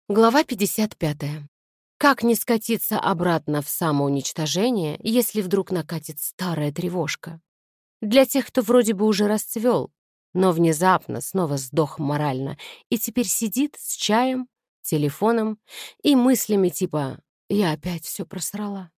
Глава 55. Как не скатиться обратно в самоуничтожение, если вдруг накатит старая тревожка? Для тех, кто вроде бы уже расцвел, но внезапно снова сдох морально и теперь сидит с чаем, телефоном и мыслями типа «я опять все просрала».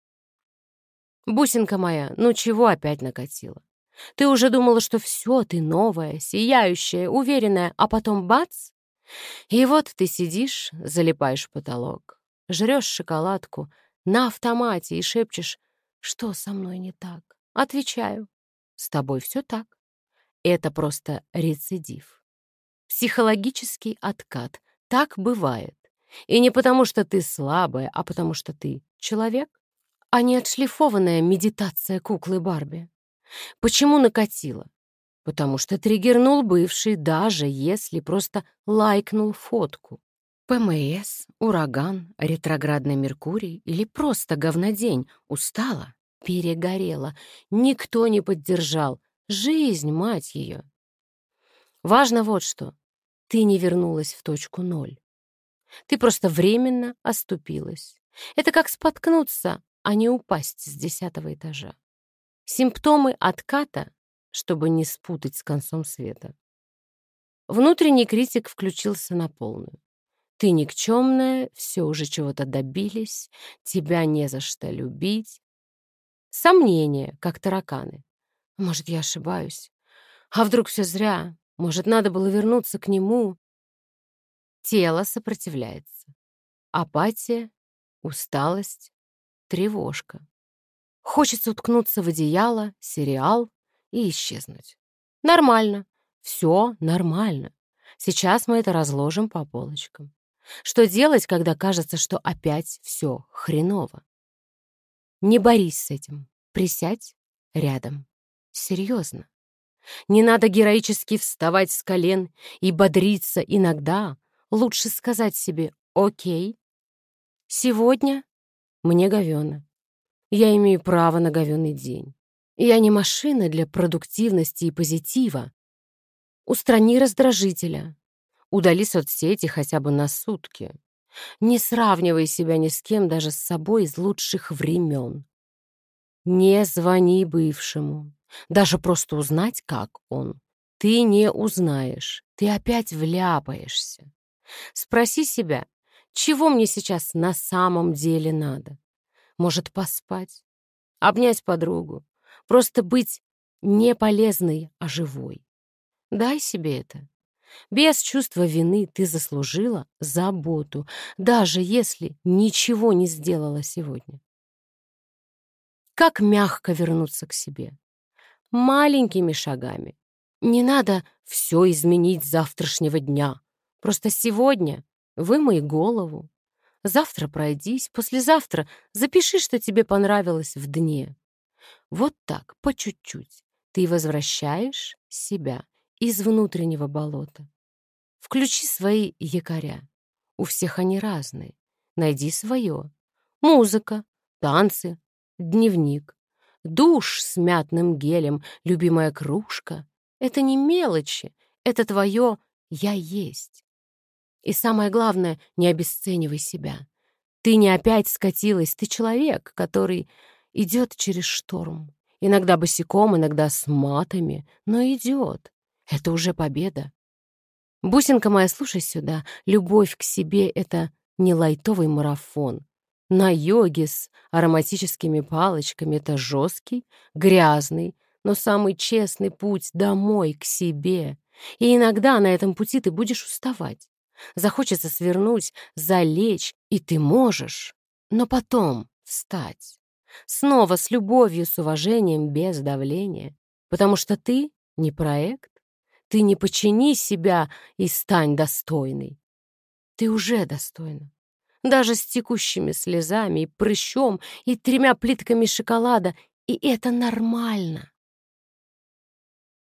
Бусинка моя, ну чего опять накатила? Ты уже думала, что все, ты новая, сияющая, уверенная, а потом бац! И вот ты сидишь, залипаешь в потолок, жрешь шоколадку на автомате и шепчешь: «Что со мной не так?» Отвечаю: «С тобой все так». Это просто рецидив. Психологический откат. Так бывает. И не потому, что ты слабая, а потому, что ты человек, а не отшлифованная медитация куклы Барби. Почему накатило? Потому что триггернул бывший, даже если просто лайкнул фотку. ПМС, ураган, ретроградный Меркурий или просто говнодень. Устала, перегорела, никто не поддержал. Жизнь, мать ее. Важно вот что. Ты не вернулась в точку ноль. Ты просто временно оступилась. Это как споткнуться, а не упасть с 10-го этажа. Симптомы отката, чтобы не спутать с концом света. Внутренний критик включился на полную. Ты никчемная, все уже чего-то добились, тебя не за что любить. Сомнения, как тараканы. Может, я ошибаюсь? А вдруг все зря? Может, надо было вернуться к нему? Тело сопротивляется. Апатия, усталость, тревожка. Хочется уткнуться в одеяло, сериал и исчезнуть. Нормально. Все нормально. Сейчас мы это разложим по полочкам. Что делать, когда кажется, что опять все хреново? Не борись с этим. Присядь рядом. Серьезно. Не надо героически вставать с колен и бодриться иногда. Лучше сказать себе: «Окей, сегодня мне говёно. Я имею право на говёный день. Я не машина для продуктивности и позитива. Устрани раздражителя. Удали соцсети хотя бы на сутки. Не сравнивай себя ни с кем, даже с собой из лучших времен. Не звони бывшему. Даже просто узнать, как он. Ты не узнаешь. Ты опять вляпаешься. Спроси себя, чего мне сейчас на самом деле надо? Может, поспать? Обнять подругу? Просто быть не полезной, а живой? Дай себе это. Без чувства вины ты заслужила заботу, даже если ничего не сделала сегодня. Как мягко вернуться к себе? Маленькими шагами. Не надо все изменить с завтрашнего дня. Просто сегодня вымой голову. Завтра пройдись, послезавтра запиши, что тебе понравилось в дне. Вот так, по чуть-чуть, ты возвращаешь себя из внутреннего болота. Включи свои якоря. У всех они разные. Найди свое. Музыка, танцы, дневник, душ с мятным гелем, любимая кружка. Это не мелочи, это твое «я есть». И самое главное, не обесценивай себя. Ты не опять скатилась, ты человек, который идет через шторм. Иногда босиком, иногда с матами, но идет. Это уже победа. Бусинка моя, слушай сюда. Любовь к себе — это не лайтовый марафон. На йоге с ароматическими палочками — это жесткий, грязный, но самый честный путь домой, к себе. И иногда на этом пути ты будешь уставать. Захочется свернуть, залечь, и ты можешь. Но потом встать. Снова с любовью, с уважением, без давления. Потому что ты не проект. Ты не почини себя и стань достойной. Ты уже достойна. Даже с текущими слезами и прыщом, и 3 плитками шоколада. И это нормально.